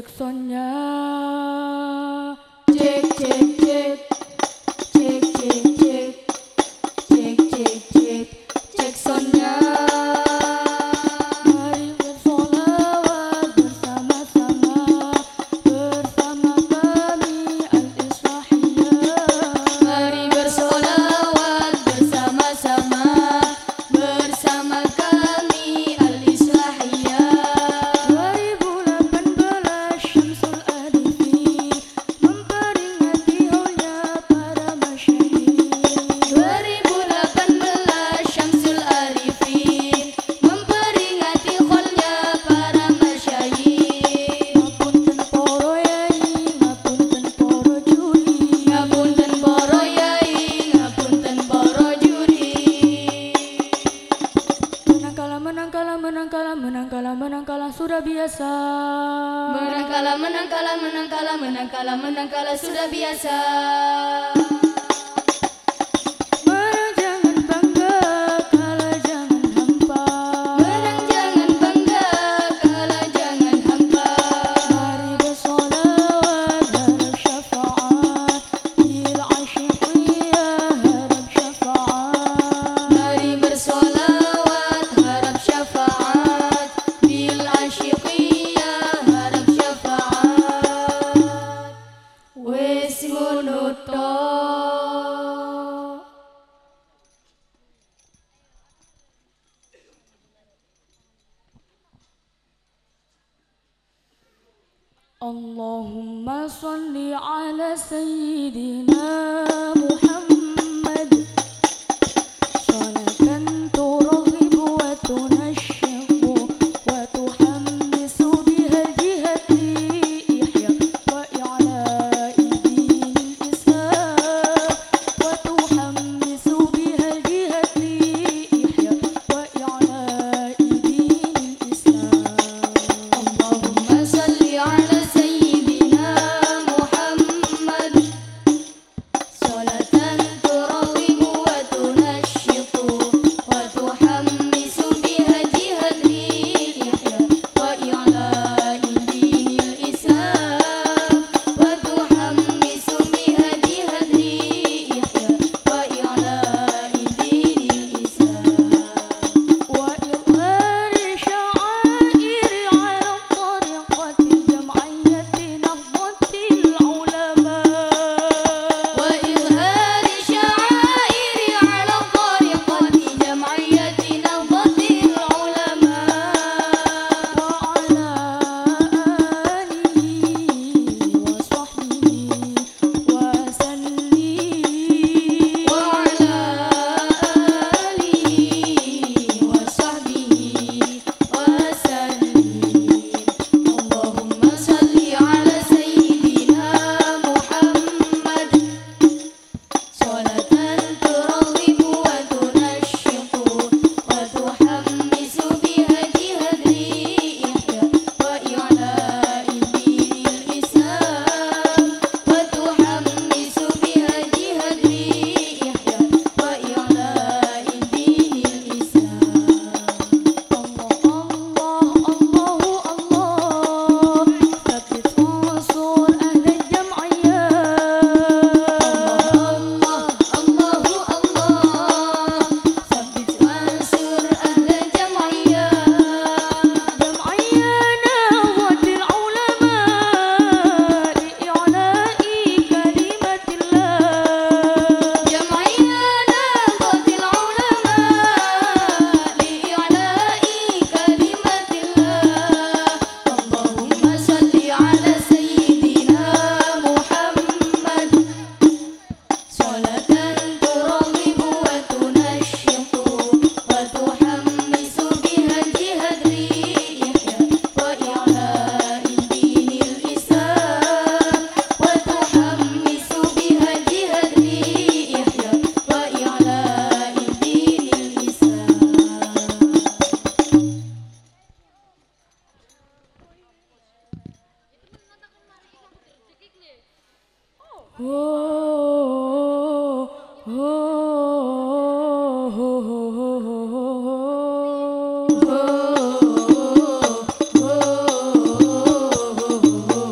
cek soundnya. Cek cek cek cek cek cek cek cek cek cek soundnya. Mari bersolawat bersama-sama bersama kami Al-Islahiyah. Mari bersolawat bersama-sama bersama kami Al-Islahiyah. 2018 Syamsul Arifin memperingati haulnya para masyayikh. 2018 Syamsul Arifin memperingati haulnya para masyayikh. Ngapunten poro yai, ngapunten poro juri, ngapunten poro yai, ngapunten poro juri. Menang kalah menang kalah menang kalah menang kalah menang kalah sudah biasa. Menang kalah menang kalah menang kalah menang kalah menang kalah sudah biasa. Menang jangan bangga, kalah jangan hampa. Menang jangan bangga, kalah jangan hampa. Mari bersolawat harap syafaat bil asyiqiyah harap syafaat. Mari bersolawat harap syafaat bil asyiqiyah harap syafaat. Wes ngono tok. Allahumma sholli ala sayyidina Muhammad sholatan turghibu wa tunashshiqu wa tuhammisu biha jihati ihya wa i'la'i dinil Islam wa tuhammisu biha jihati ihya wa i'la'i dinil Islam. Allahumma sholli ala sayyidina Muhammad sholatan turghibu wa tunashshiqu wa tuhammisu biha jihati ihya wa i'la'i dinil Islam wa tuhammisu biha jihati ihya wa i'la'i dinil Islam wa idhari sya'airi 'ala tariqati jam'iyyati nahdlatil ulama. Wa idhari sya'airi 'ala tariqati jam'iyyati nahdlatil ulama. Wa 'ala alihi wa sahbihi wa sallim. Wa 'ala alihi wa sahbihi wa sallim. Allahumma sholli ala sayyidina Muhammad sholatan turghibu wa tunashshiqu wa tuhammisu biha jihati ihya wa i'la'i dinil Islam wa tuhammisu biha jihati ihya wa i'la'i dinil Islam. Allah tsabbit unsur ahli jam'iyah. Allah tsabbit unsur ahli jam'iyah. Jam'iyah nahdlatil ulama li'ala'i kalimatillah. Jam'iyah nahdlatil ulama li'ala'i kalimatillah. Allahumma sholli ala sayyidina Muhammad sholatan turghibu wa tunashshiqu wa tuhammisu biha jihati ihya wa i'la'i dinil Islam wa tuhammisu biha jihati ihya wa i'la'i dinil Islam. Oh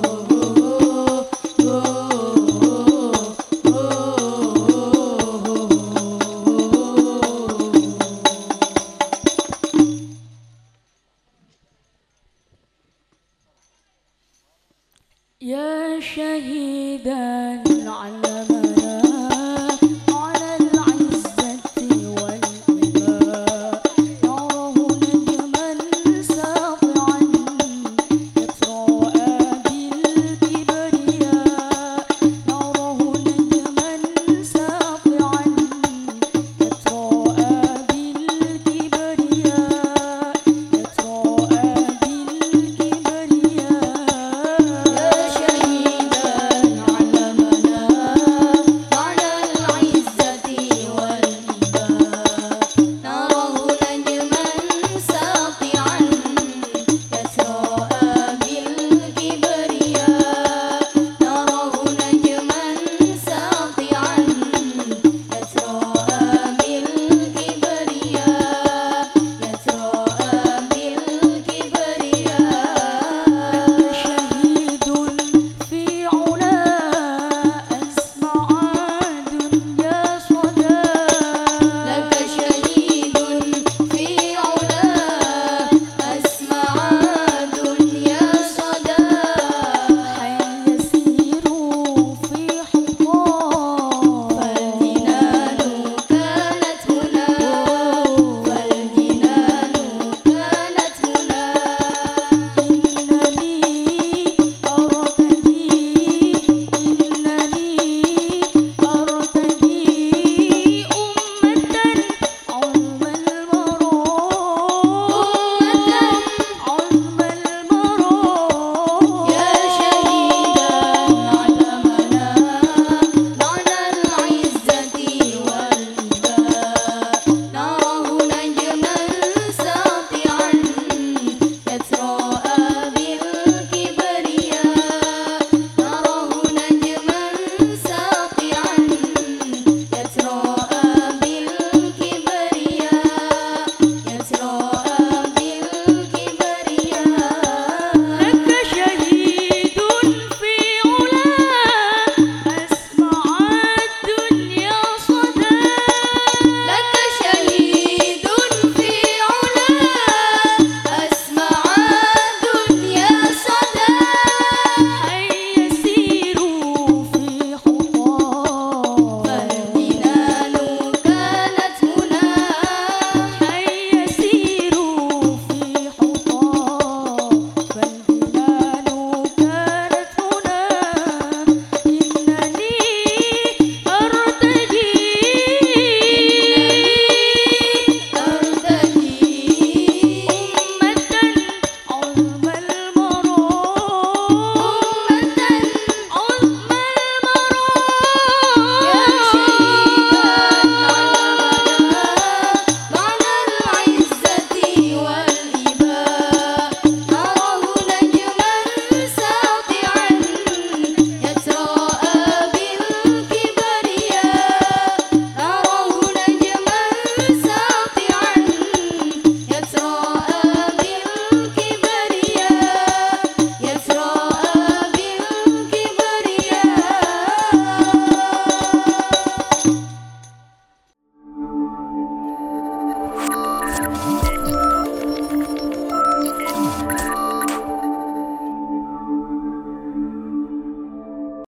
يا شهيدا على